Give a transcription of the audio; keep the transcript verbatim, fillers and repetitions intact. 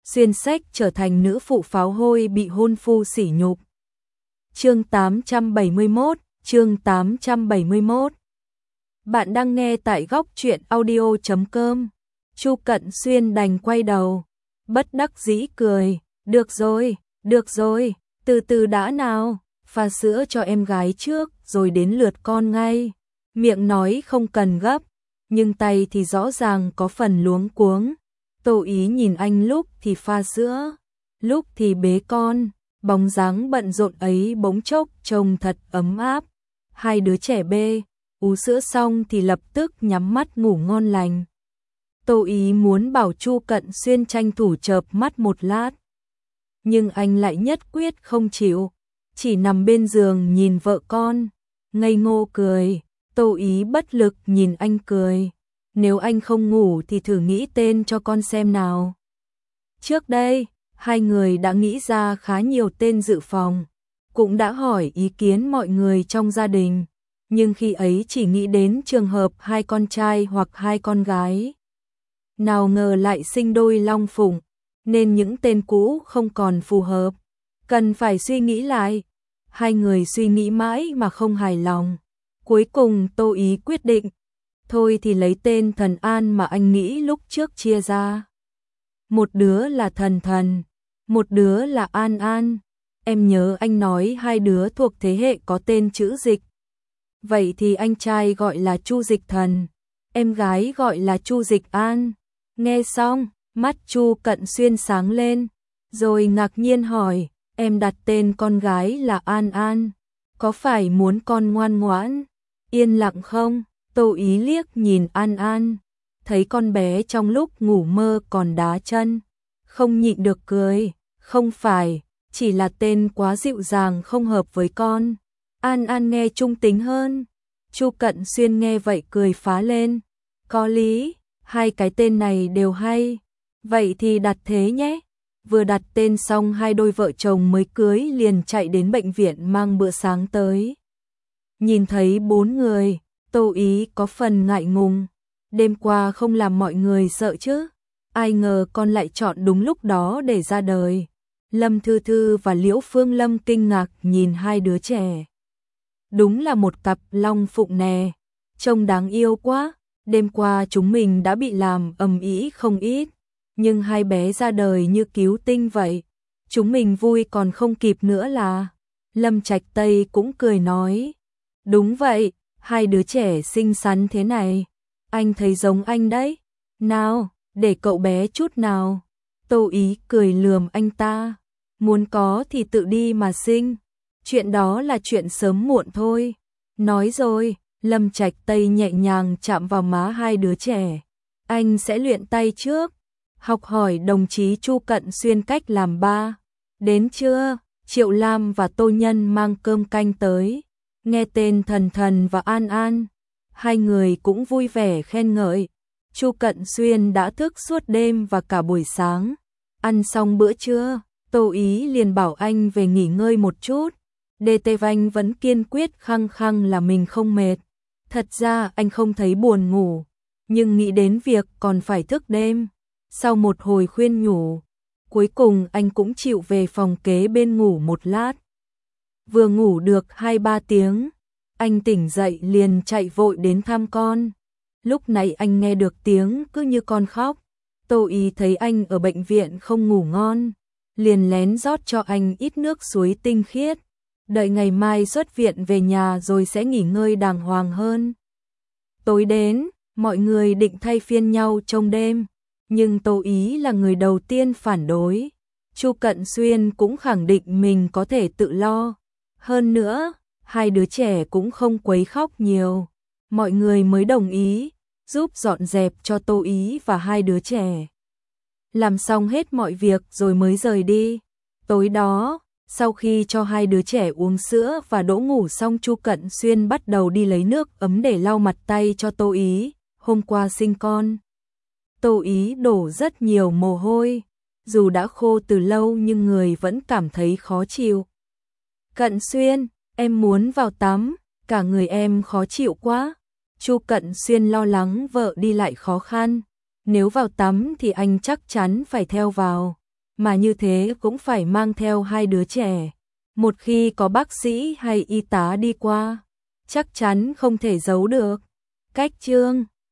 xuyên sách trở thành nữ phụ pháo hôi bị hôn phu sỉ nhục. Chương tám trăm bảy mươi mốt, chương tám trăm bảy mươi mốt. Bạn đang nghe tại góc truyện audio chấm com. Chu Cận Xuyên đành quay đầu, bất đắc dĩ cười, "Được rồi, được rồi, từ từ đã nào, pha sữa cho em gái trước rồi đến lượt con ngay." Miệng nói không cần gấp, nhưng tay thì rõ ràng có phần luống cuống. Tô Ý nhìn anh lúc thì pha sữa, lúc thì bế con, bóng dáng bận rộn ấy bỗng chốc trông thật ấm áp. Hai đứa trẻ bê ú sữa xong thì lập tức nhắm mắt ngủ ngon lành. Tô Ý muốn bảo Chu Cận Xuyên tranh thủ chợp mắt một lát, nhưng anh lại nhất quyết không chịu, chỉ nằm bên giường nhìn vợ con, ngây ngô cười. Tô Ý bất lực nhìn anh cười, "Nếu anh không ngủ thì thử nghĩ tên cho con xem nào." Trước đây, hai người đã nghĩ ra khá nhiều tên dự phòng, cũng đã hỏi ý kiến mọi người trong gia đình, nhưng khi ấy chỉ nghĩ đến trường hợp hai con trai hoặc hai con gái. Nào ngờ lại sinh đôi long phụng, nên những tên cũ không còn phù hợp, cần phải suy nghĩ lại. Hai người suy nghĩ mãi mà không hài lòng. Cuối cùng Tô Ý quyết định, thôi thì lấy tên Thần An mà anh nghĩ lúc trước chia ra. Một đứa là Thần Thần, một đứa là An An. Em nhớ anh nói hai đứa thuộc thế hệ có tên chữ dịch. Vậy thì anh trai gọi là Chu Dịch Thần, em gái gọi là Chu Dịch An. Nghe xong, mắt Chu Cận Xuyên sáng lên, rồi ngạc nhiên hỏi, "Em đặt tên con gái là An An, có phải muốn con ngoan ngoãn, yên lặng không?" Tô Ý liếc nhìn An An, thấy con bé trong lúc ngủ mơ còn đá chân, không nhịn được cười, "Không phải, chỉ là tên quá dịu dàng không hợp với con." An An nghe trung tính hơn. Chu Cận Xuyên nghe vậy cười phá lên, "Có lý, hai cái tên này đều hay, vậy thì đặt thế nhé." Vừa đặt tên xong hai đôi vợ chồng mới cưới liền chạy đến bệnh viện mang bữa sáng tới. Nhìn thấy bốn người, Tô Ý có phần ngại ngùng, đêm qua không làm mọi người sợ chứ, ai ngờ con lại chọn đúng lúc đó để ra đời. Lâm Thư Thư và Liễu Phương Lâm kinh ngạc nhìn hai đứa trẻ. Đúng là một cặp long phụng nè, trông đáng yêu quá. Đêm qua chúng mình đã bị làm ầm ĩ không ít, nhưng hai bé ra đời như cứu tinh vậy, chúng mình vui còn không kịp nữa là. Lâm Trạch Tây cũng cười nói, "Đúng vậy, hai đứa trẻ xinh xắn thế này, anh thấy giống anh đấy. Nào, để cậu bé chút nào." Tô Ý cười lườm anh ta, "Muốn có thì tự đi mà sinh, chuyện đó là chuyện sớm muộn thôi." Nói rồi, Lâm Trạch Tây nhẹ nhàng chạm vào má hai đứa trẻ, "Anh sẽ luyện tay trước, học hỏi đồng chí Chu Cận Xuyên cách làm ba." Đến trưa, Triệu Lam và Tô Nhân mang cơm canh tới, nghe tên Thần Thần và An An, hai người cũng vui vẻ khen ngợi. Chu Cận Xuyên đã thức suốt đêm và cả buổi sáng. Ăn xong bữa trưa, Tô Ý liền bảo anh về nghỉ ngơi một chút. Đê Tê Vanh vẫn kiên quyết khăng khăng là mình không mệt. Thật ra anh không thấy buồn ngủ, nhưng nghĩ đến việc còn phải thức đêm. Sau một hồi khuyên nhủ, cuối cùng anh cũng chịu về phòng kế bên ngủ một lát. Vừa ngủ được hai ba tiếng, anh tỉnh dậy liền chạy vội đến thăm con. Lúc này anh nghe được tiếng cứ như con khóc. Tô Ý thấy anh ở bệnh viện không ngủ ngon, liền lén rót cho anh ít nước suối tinh khiết, đợi ngày mai xuất viện về nhà rồi sẽ nghỉ ngơi đàng hoàng hơn. Tối đến, mọi người định thay phiên nhau trông đêm, nhưng Tô Ý là người đầu tiên phản đối. Chu Cận Xuyên cũng khẳng định mình có thể tự lo. Hơn nữa, hai đứa trẻ cũng không quấy khóc nhiều, mọi người mới đồng ý giúp dọn dẹp cho Tô Ý và hai đứa trẻ. Làm xong hết mọi việc rồi mới rời đi. Tối đó, sau khi cho hai đứa trẻ uống sữa và đỗ ngủ xong, Chu Cận Xuyên bắt đầu đi lấy nước ấm để lau mặt tay cho Tô Ý. Hôm qua sinh con, Tô Ý đổ rất nhiều mồ hôi, dù đã khô từ lâu nhưng người vẫn cảm thấy khó chịu. "Cận Xuyên, em muốn vào tắm, cả người em khó chịu quá." Chu Cận Xuyên lo lắng vợ đi lại khó khăn, nếu vào tắm thì anh chắc chắn phải theo vào. mà như thế cũng phải mang theo hai đứa trẻ. Một khi có bác sĩ hay y tá đi qua, chắc chắn không thể giấu được. Cách Trương